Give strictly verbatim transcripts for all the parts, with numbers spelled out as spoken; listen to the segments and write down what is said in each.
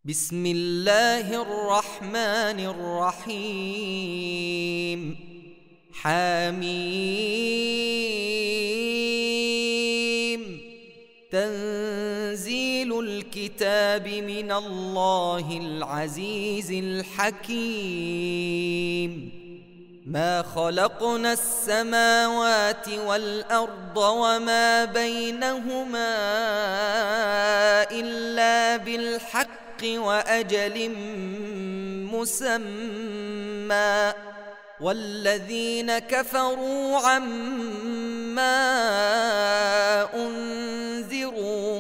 بسم الله الرحمن الرحيم حميم تنزيل الكتاب من الله العزيز الحكيم ما خلقنا السماوات والأرض وما بينهما إلا بالحق وأجل مسمى والذين كفروا عما أنذروا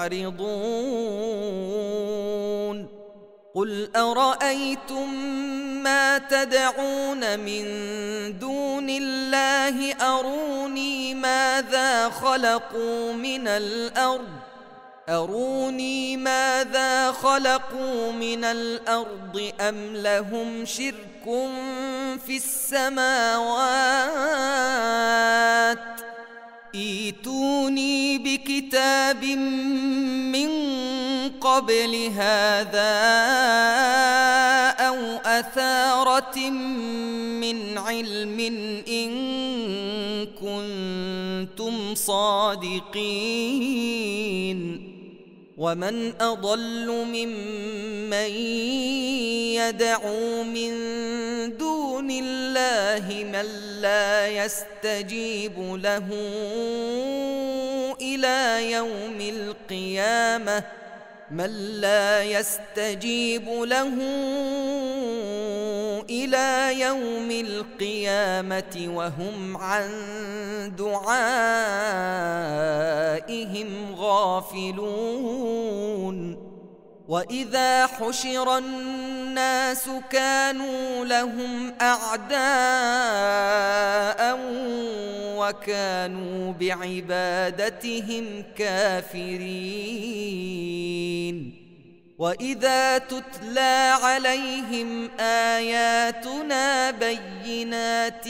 معرضون قل أرأيتم ما تدعون من دون الله أروني ماذا خلقوا من الأرض أروني ماذا خلقوا من الأرض أم لهم شرك في السماوات ائتوني بكتاب من قبل هذا أو أثارة من علم إن كنتم صادقين ومن أضل ممن يدعو من دون الله من لا يستجيب له إلى يوم القيامة من لا يستجيب له إلى يوم القيامة وهم عن دعائهم غافلون وإذا حشر الناس كانوا لهم أعداء وكانوا بعبادتهم كافرين وإذا تتلى عليهم آياتنا بينات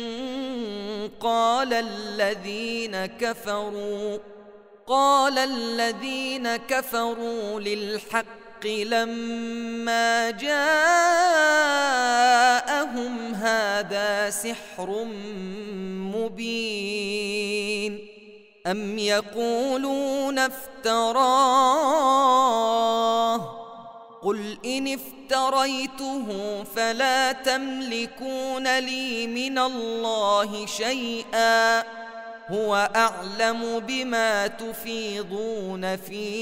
قال الذين كفروا قال الذين كفروا للحق لما جاءهم هذا سحر مبين أم يقولون افتراه قل إن افتريته فلا تملكون لي من الله شيئا هو أعلم بما تفيضون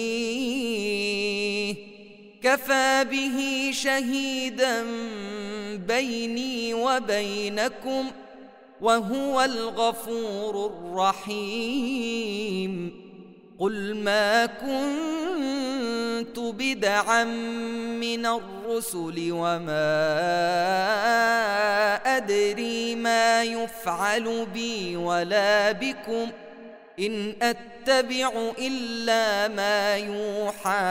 فيه كفى به شهيدا بيني وبينكم وهو الغفور الرحيم قل ما كنت بدعا من الرسل وما أدري ما يفعل بي ولا بكم إن أتبع إلا ما يوحى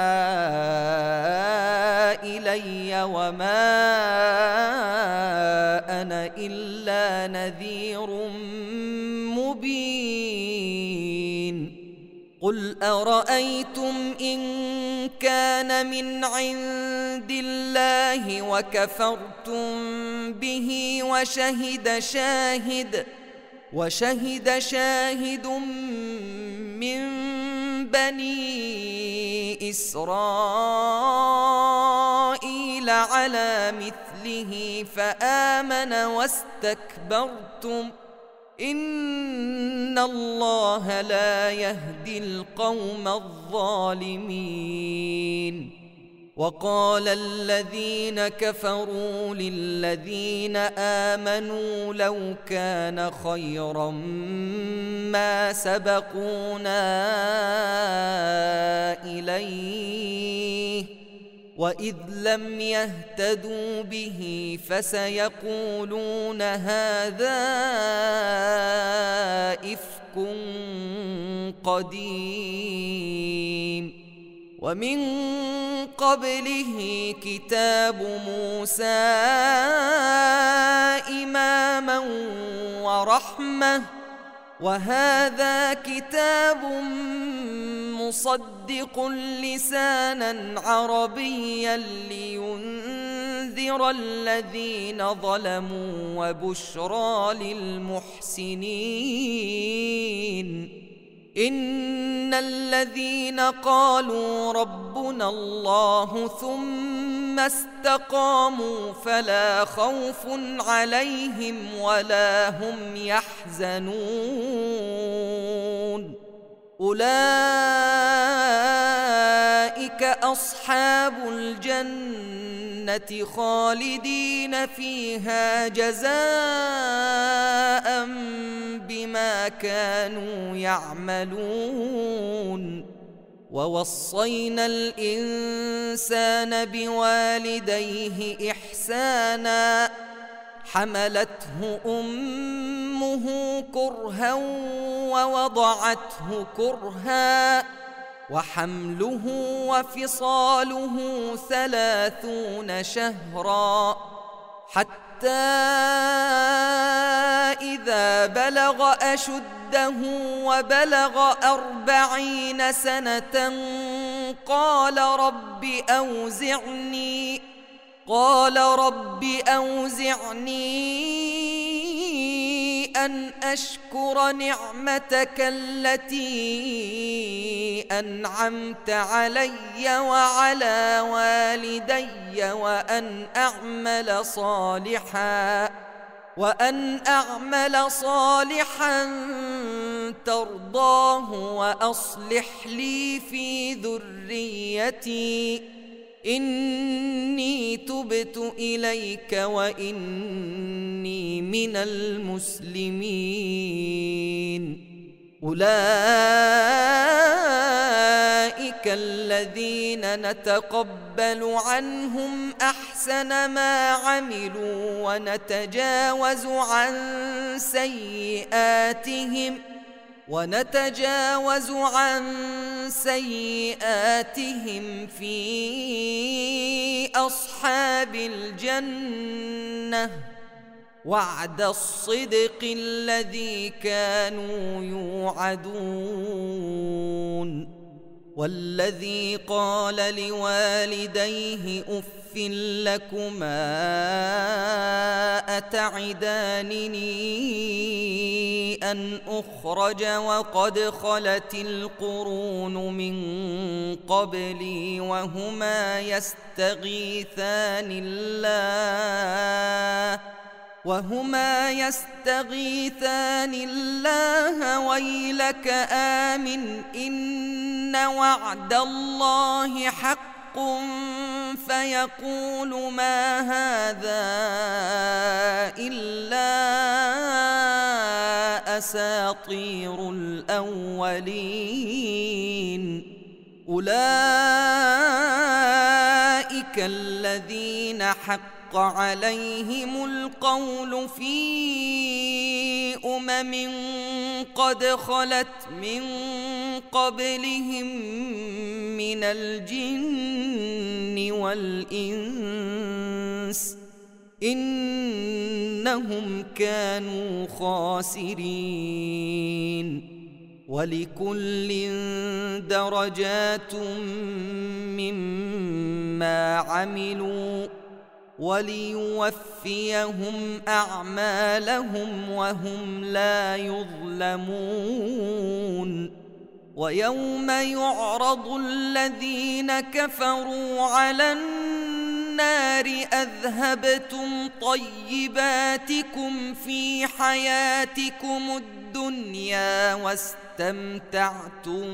إلي وما أنا إلا نذير مبين قل أرأيتم إن كان من عند الله وكفرتم به وشهد شاهد وشهد شاهد من بني إسرائيل على مثله فآمن واستكبرتم إن الله لا يهدي القوم الظالمين وقال الذين كفروا للذين آمنوا لو كان خيرا ما سبقونا إليه وإذ لم يهتدوا به فسيقولون هذا إفك قديم ومن قبله كتاب موسى إماما ورحمة وهذا كتاب مصدق لسانا عربيا لينذر الذين ظلموا وبشرى للمحسنين. إن الذين قالوا ربنا الله ثم استقاموا فلا خوف عليهم ولا هم يحزنون. أولئك أصحاب الجنة خالدين فيها جزاء بما كانوا يعملون. ووصينا الإنسان بوالديه إحسانا حملته أمه كرها ووضعته كرها وحمله وفصاله ثلاثون شهرا حتى إذا بلغ أشده وبلغ أربعين سنة قال رب أوزعني قال رب أوزعني أن أشكر نعمتك التي أنعمت علي وعلى والدي وأن أعمل صالحا وأن أعمل صالحا ترضاه وأصلح لي في ذريتي إني تبت إليك وإني من المسلمين. أولئك الذين نتقبل عنهم أحسن ما عملوا ونتجاوز عن سيئاتهم ونتجاوز عن سيئاتهم في أصحاب الجنة وعد الصدق الذي كانوا يوعدون. والذي قال لوالديه أف لكما أتعدانني أن أخرج وقد خلت القرون من قبلي وهما يستغيثان الله وهما يستغيثان الله ويلك آمن إن وعد الله حق فيقول ما هذا إلا أساطير الأولين. أولئك الذين حق عليهم القول في أمم قد خلت من قبلهم من الجن والإنس إنهم كانوا خاسرين. ولكل درجات مما عملوا وليوفيهم أعمالهم وهم لا يظلمون. ويوم يعرض الذين كفروا على النار أذهبتم طيباتكم في حياتكم الدنيا واستمتعتم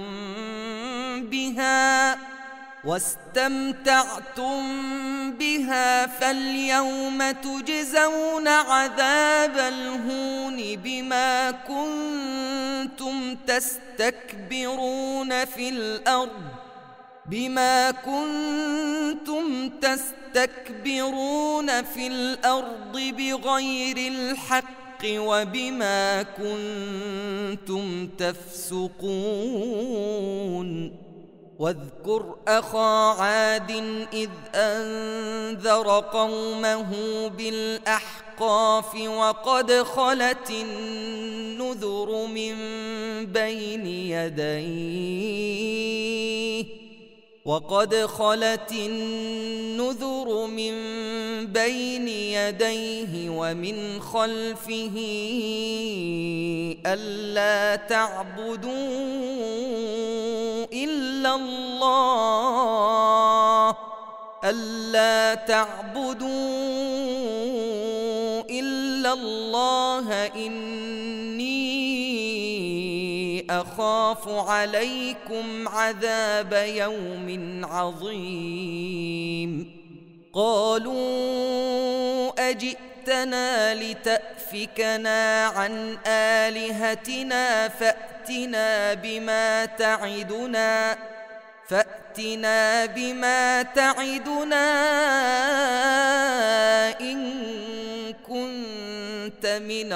بها واستمتعتم بها فاليوم تجزون عذاب الهون بما كنتم تستكبرون في الأرض بما كنتم تستكبرون في الأرض بغير الحق وبما كنتم تفسقون. واذكر أخا عاد إذ أنذر قومه بالأحقاف وقد خلت النذر من بين يديه وقد خلت النذر من بين يديه ومن خلفه ألا تعبدوا إلا الله ألا تعبدوا إلا الله إني أخاف عليكم عذاب يوم عظيم قالوا أجئتنا لتأفكنا عن آلهتنا فأتنا بما تعدنا فأتنا بما تعدنا إن كنت من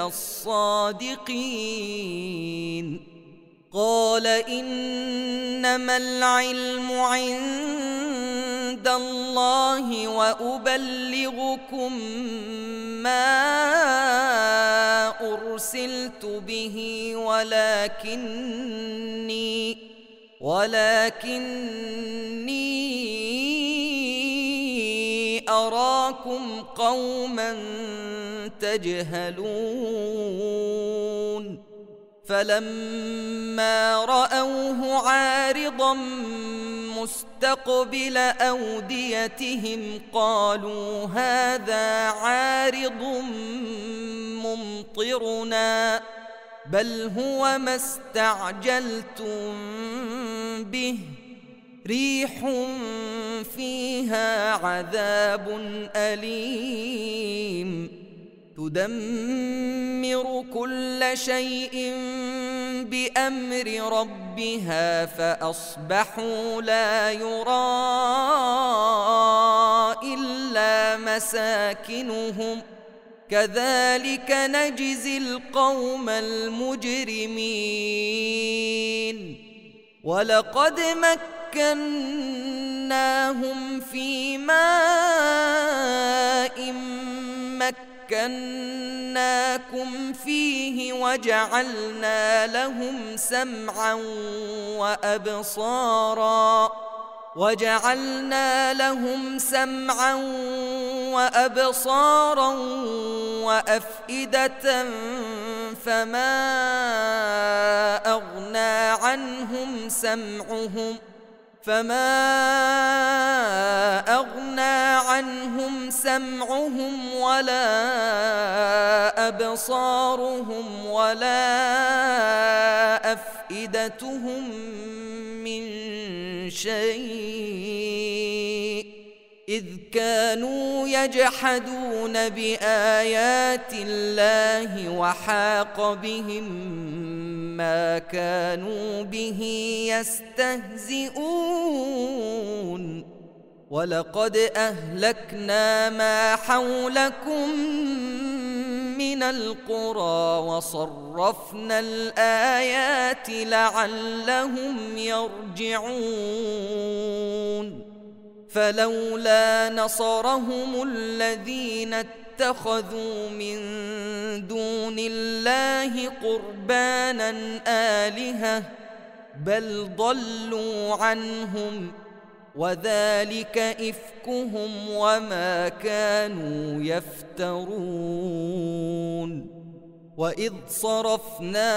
الصادقين قال إنما العلم عند الله وأبلغكم ما أرسلت به ولكني ولكني أراكم قوما تجهلون فلما رأوه عارضا مستقبل أوديتهم قالوا هذا عارض ممطرنا بل هو ما استعجلتم به ريح فيها عذاب أليم تدمر كل شيء بأمر ربها فأصبحوا لا يرى إلا مساكنهم كذلك نجزي القوم المجرمين ولقد مكناهم في ماء مكناكم فيه وجعلنا لهم سمعا وأبصارا وجعلنا لهم سمعا وأبصارا وأفئدة فما أغنى عنهم سمعهم فما أغنى عنهم سمعهم ولا أبصارهم ولا أفئدتهم من شيء إذ كانوا يجحدون بآيات الله وحاق بهم ما كانوا به يستهزئون ولقد أهلكنا ما حولكم من القرى وصرفنا الآيات لعلهم يرجعون فلولا نصرهم الذين اتخذوا من دون الله قربانا آلهة بل ضلوا عنهم وذلك إفكهم وما كانوا يفترون وإذ صرفنا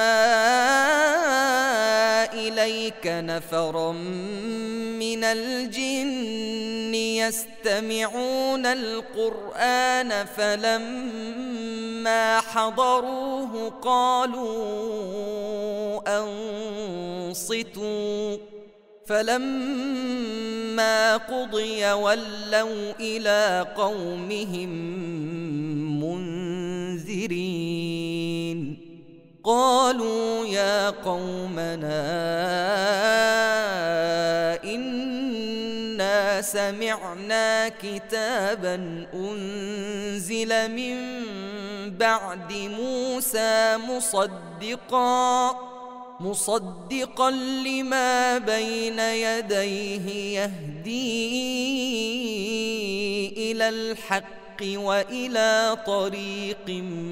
إليك نفرا من الجن يستمعون القرآن فلما حضروه قالوا أنصتوا فلما قضي ولوا إلى قومهم منذرين قالوا يا قومنا إنا سمعنا كتابا أنزل من بعد موسى مصدقا مصدقا لما بين يديه يهدي إلى الحق وإلى طريق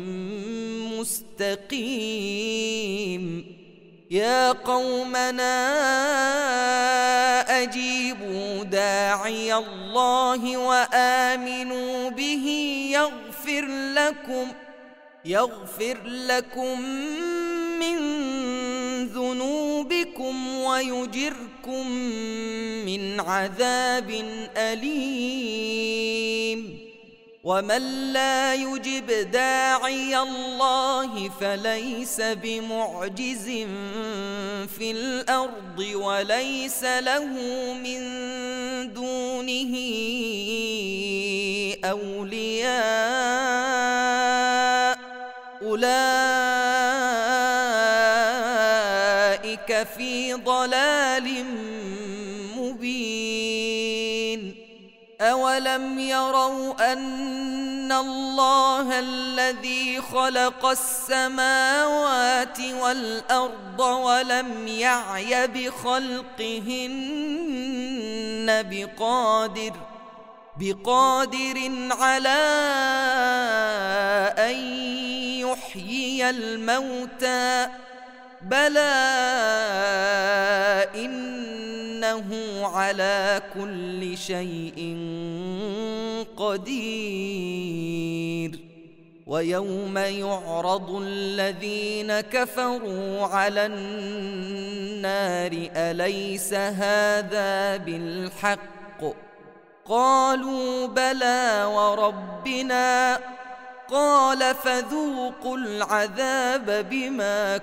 مستقيم. يا قومنا أجيبوا داعي الله وآمنوا به يغفر لكم يغفر لكم من ذنوبكم ويجركم من عذاب أليم. ومن لا يجب داعي الله فليس بمعجز في الأرض وليس له من دونه أولياء، أولئك في ضلال مبين. أولم يروا أن الله الذي خلق السماوات والأرض ولم يعي بخلقهن بقادر بقادر على أن يحيي الموتى، بلى إنه على كل شيء قدير. ويوم يعرض الذين كفروا على النار أليس هذا بالحق؟ قالوا بلى وربنا، قال فذوقوا العذاب بما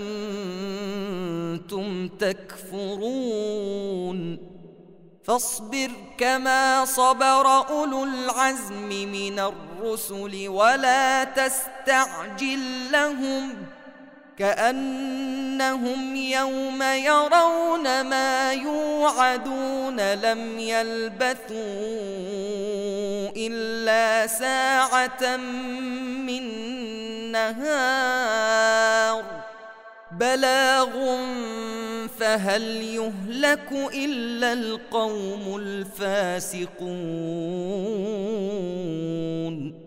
كنتم تكفرون. فاصبر كما صبر أولو العزم من الرسل ولا تستعجل لهم، كأنهم يوم يرون ما يوعدون لم يلبثوا إلا ساعة من نهار بلاغ فهل يهلك إلا القوم الفاسقون.